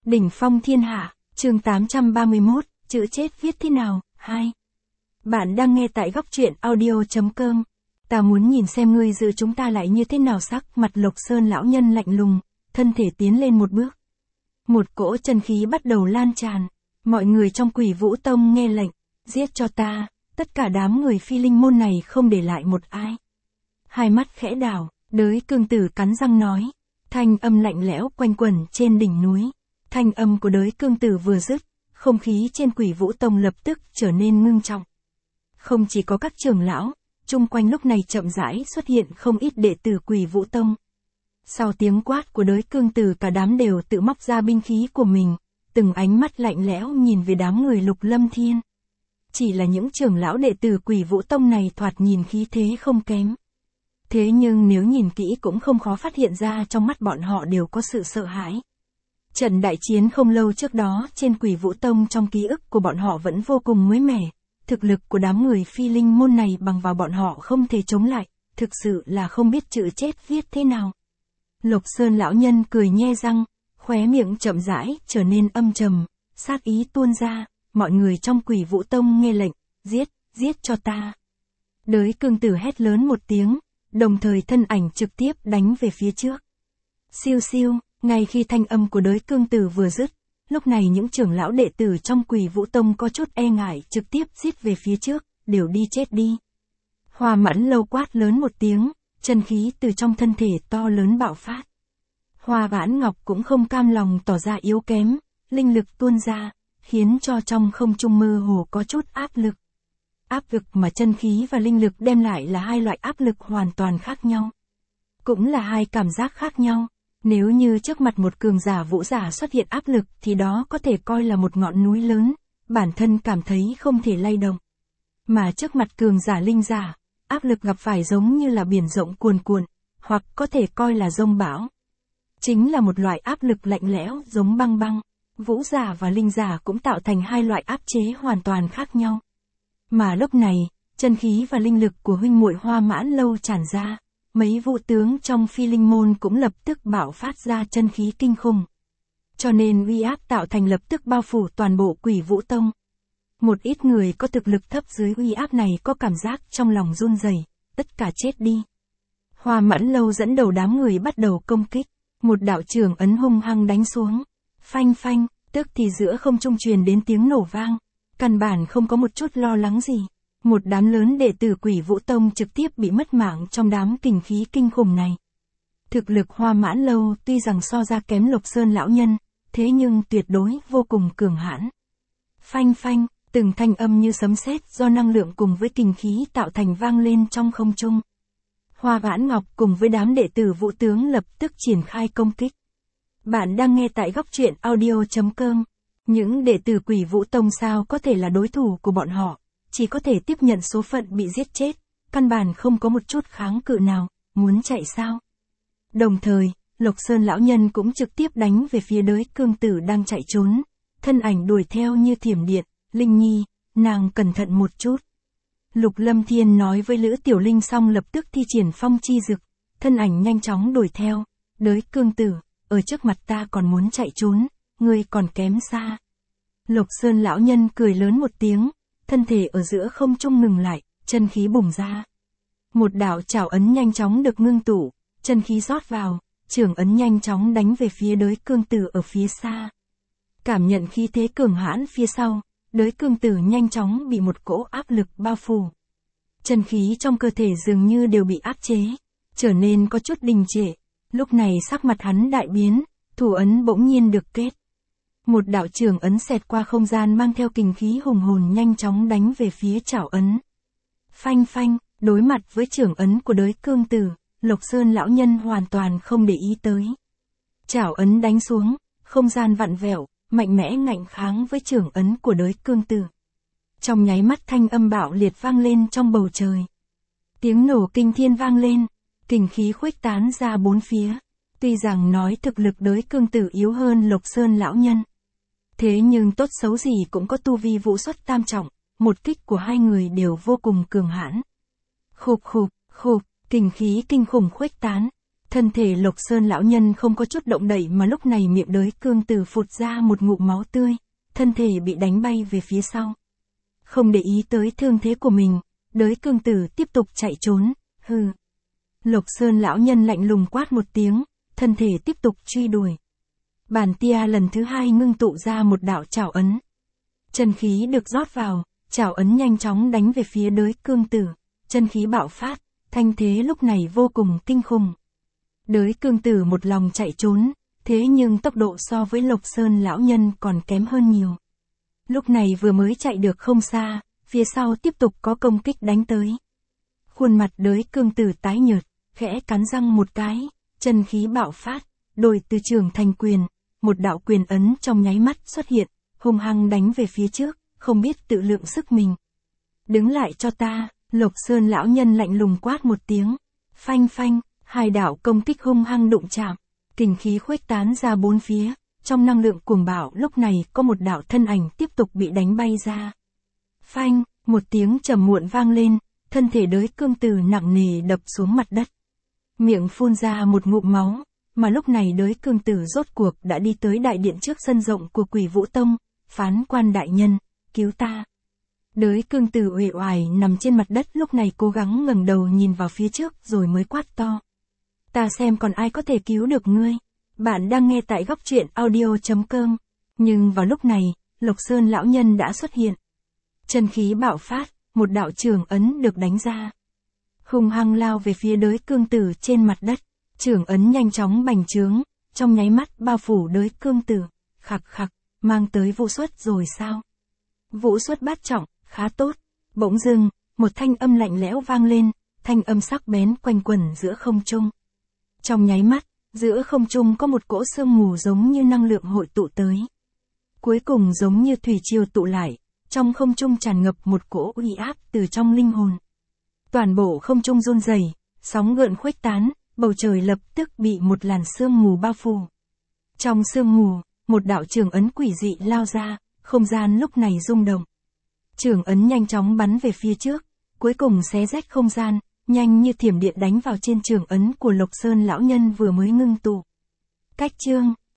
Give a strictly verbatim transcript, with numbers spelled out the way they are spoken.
Đỉnh phong thiên hạ, chương tám trăm ba mươi mốt, chữ chết viết thế nào, hai. Bạn đang nghe tại góc truyện audio.com. Ta muốn nhìn xem ngươi dự chúng ta lại như thế nào. Sắc mặt Lộc Sơn lão nhân lạnh lùng, thân thể tiến lên một bước. Một cỗ chân khí bắt đầu lan tràn. Mọi người trong Quỷ Vũ Tông nghe lệnh, giết cho ta, tất cả đám người Phi Linh môn này không để lại một ai. Hai mắt khẽ đảo, Đới Cương Tử cắn răng nói. Thanh âm lạnh lẽo quanh quẩn trên đỉnh núi. Thanh âm của Đới Cương Tử vừa dứt, không khí trên Quỷ Vũ Tông lập tức trở nên ngưng trọng. Không chỉ có các trưởng lão, chung quanh lúc này chậm rãi xuất hiện không ít đệ tử Quỷ Vũ Tông. Sau tiếng quát của Đới Cương Tử, cả đám đều tự móc ra binh khí của mình, từng ánh mắt lạnh lẽo nhìn về đám người Lục Lâm Thiên. Chỉ là những trưởng lão đệ tử Quỷ Vũ Tông này thoạt nhìn khí thế không kém. Thế nhưng nếu nhìn kỹ cũng không khó phát hiện ra trong mắt bọn họ đều có sự sợ hãi. Trận đại chiến không lâu trước đó trên Quỷ Vũ Tông trong ký ức của bọn họ vẫn vô cùng mới mẻ. Thực lực của đám người Phi Linh môn này bằng vào bọn họ không thể chống lại, thực sự là không biết chữ chết viết thế nào. Lộc Sơn lão nhân cười nhe răng, khóe miệng chậm rãi trở nên âm trầm, sát ý tuôn ra, mọi người trong Quỷ Vũ Tông nghe lệnh, giết, giết cho ta. Đới Cương Tử hét lớn một tiếng, đồng thời thân ảnh trực tiếp đánh về phía trước. Siêu siêu, ngay khi thanh âm của Đới Cương Tử vừa dứt, lúc này những trưởng lão đệ tử trong Quỷ Vũ Tông có chút e ngại trực tiếp giết về phía trước, đều đi chết đi. Hoa Mẫn Lâu quát lớn một tiếng, chân khí từ trong thân thể to lớn bạo phát. Hoa Vãn Ngọc cũng không cam lòng tỏ ra yếu kém, linh lực tuôn ra, khiến cho trong không trung mơ hồ có chút áp lực. Áp lực mà chân khí và linh lực đem lại là hai loại áp lực hoàn toàn khác nhau. Cũng là hai cảm giác khác nhau. Nếu như trước mặt một cường giả vũ giả xuất hiện áp lực thì đó có thể coi là một ngọn núi lớn, bản thân cảm thấy không thể lay động. Mà trước mặt cường giả linh giả, áp lực gặp phải giống như là biển rộng cuồn cuộn, hoặc có thể coi là dông bão. Chính là một loại áp lực lạnh lẽo giống băng băng. Vũ giả và linh giả cũng tạo thành hai loại áp chế hoàn toàn khác nhau. Mà lúc này, chân khí và linh lực của huynh muội Hoa Mãn Lâu tràn ra. Mấy vũ tướng trong Phi Linh môn cũng lập tức bạo phát ra chân khí kinh khủng. Cho nên uy áp tạo thành lập tức bao phủ toàn bộ Quỷ Vũ Tông. Một ít người có thực lực thấp dưới uy áp này có cảm giác trong lòng run rẩy, tất cả chết đi. Hoa Mãn Lâu dẫn đầu đám người bắt đầu công kích, một đạo trưởng ấn hung hăng đánh xuống. Phanh phanh, tức thì giữa không trung truyền đến tiếng nổ vang, căn bản không có một chút lo lắng gì. Một đám lớn đệ tử Quỷ Vũ Tông trực tiếp bị mất mạng trong đám kình khí kinh khủng này. Thực lực Hoa Mãn Lâu tuy rằng so ra kém Lộc Sơn lão nhân, thế nhưng tuyệt đối vô cùng cường hãn. Phanh phanh, từng thanh âm như sấm sét do năng lượng cùng với kình khí tạo thành vang lên trong không trung. Hoa Vãn Ngọc cùng với đám đệ tử vũ tướng lập tức triển khai công kích. Bạn đang nghe tại góc truyện audio.com. Những đệ tử Quỷ Vũ Tông sao có thể là đối thủ của bọn họ. Chỉ có thể tiếp nhận số phận bị giết chết, căn bản không có một chút kháng cự nào, muốn chạy sao. Đồng thời, Lộc Sơn lão nhân cũng trực tiếp đánh về phía Đới Cương Tử đang chạy trốn, thân ảnh đuổi theo như thiểm điện. Linh Nhi, nàng cẩn thận một chút. Lục Lâm Thiên nói với Lữ Tiểu Linh xong lập tức thi triển phong chi dực, thân ảnh nhanh chóng đuổi theo. Đới Cương Tử, ở trước mặt ta còn muốn chạy trốn, ngươi còn kém xa. Lộc Sơn lão nhân cười lớn một tiếng. Thân thể ở giữa không trung ngừng lại, chân khí bùng ra. Một đạo trảo ấn nhanh chóng được ngưng tụ, chân khí rót vào, trưởng ấn nhanh chóng đánh về phía Đới Cương Tử ở phía xa. Cảm nhận khí thế cường hãn phía sau, Đới Cương Tử nhanh chóng bị một cỗ áp lực bao phủ. Chân khí trong cơ thể dường như đều bị áp chế, trở nên có chút đình trệ. Lúc này sắc mặt hắn đại biến, thủ ấn bỗng nhiên được kết. Một đạo trưởng ấn xẹt qua không gian mang theo kình khí hùng hồn nhanh chóng đánh về phía trảo ấn. Phanh phanh, đối mặt với trưởng ấn của Đới Cương Tử, Lộc Sơn lão nhân hoàn toàn không để ý tới. Trảo ấn đánh xuống, không gian vặn vẹo, mạnh mẽ ngạnh kháng với trưởng ấn của Đới Cương Tử. Trong nháy mắt thanh âm bạo liệt vang lên trong bầu trời. Tiếng nổ kinh thiên vang lên, kình khí khuếch tán ra bốn phía. Tuy rằng nói thực lực Đới Cương Tử yếu hơn Lộc Sơn lão nhân. Thế nhưng tốt xấu gì cũng có tu vi vũ xuất tam trọng, một kích của hai người đều vô cùng cường hãn. Khục khục, khục, kình khí kinh khủng khuếch tán. Thân thể Lộc Sơn lão nhân không có chút động đậy mà lúc này miệng đới cương tử phụt ra một ngụm máu tươi, thân thể bị đánh bay về phía sau. Không để ý tới thương thế của mình, đới cương tử tiếp tục chạy trốn, hừ. Lộc Sơn lão nhân lạnh lùng quát một tiếng, thân thể tiếp tục truy đuổi. Bàn tia lần thứ hai ngưng tụ ra một đạo trảo ấn. Chân khí được rót vào, trảo ấn nhanh chóng đánh về phía đới cương tử, chân khí bạo phát, thanh thế lúc này vô cùng kinh khủng. Đới cương tử một lòng chạy trốn, thế nhưng tốc độ so với Lộc Sơn lão nhân còn kém hơn nhiều. Lúc này vừa mới chạy được không xa, phía sau tiếp tục có công kích đánh tới. Khuôn mặt đới cương tử tái nhợt, khẽ cắn răng một cái, chân khí bạo phát, đổi từ trường thành quyền, một đạo quyền ấn trong nháy mắt xuất hiện, hung hăng đánh về phía trước, không biết tự lượng sức mình. Đứng lại cho ta, Lộc Sơn lão nhân lạnh lùng quát một tiếng, phanh phanh, hai đạo công kích hung hăng đụng chạm, kình khí khuếch tán ra bốn phía, trong năng lượng cuồng bạo lúc này có một đạo thân ảnh tiếp tục bị đánh bay ra. Phanh, một tiếng trầm muộn vang lên, thân thể đới cương tử nặng nề đập xuống mặt đất. Miệng phun ra một ngụm máu, mà lúc này đới cương tử rốt cuộc đã đi tới đại điện trước sân rộng của Quỷ Vũ Tông, phán quan đại nhân, cứu ta. Đới cương tử uể oải nằm trên mặt đất lúc này cố gắng ngẩng đầu nhìn vào phía trước rồi mới quát to. Ta xem còn ai có thể cứu được ngươi. Bạn đang nghe tại góc truyện audio chấm com. Nhưng vào lúc này, Lộc Sơn lão nhân đã xuất hiện. Chân khí bạo phát, một đạo trường ấn được đánh ra. Hung hăng lao về phía đới cương tử trên mặt đất. Trường ấn nhanh chóng bành trướng, trong nháy mắt bao phủ đới cương tử. Khặc khặc, mang tới vũ xuất rồi sao? Vũ xuất bát trọng, khá tốt. Bỗng dưng, một thanh âm lạnh lẽo vang lên, thanh âm sắc bén quanh quẩn giữa không trung. Trong nháy mắt, giữa không trung có một cỗ sương mù giống như năng lượng hội tụ tới. Cuối cùng giống như thủy triều tụ lại, trong không trung tràn ngập một cỗ uy áp từ trong linh hồn. Toàn bộ không trung run rẩy, sóng gợn khuếch tán, bầu trời lập tức bị một làn sương mù bao phủ. Trong sương mù, một đạo trường ấn quỷ dị lao ra, không gian lúc này rung động. Trường ấn nhanh chóng bắn về phía trước, cuối cùng xé rách không gian, nhanh như thiểm điện đánh vào trên trường ấn của Lộc Sơn lão nhân vừa mới ngưng tụ. Cách chương,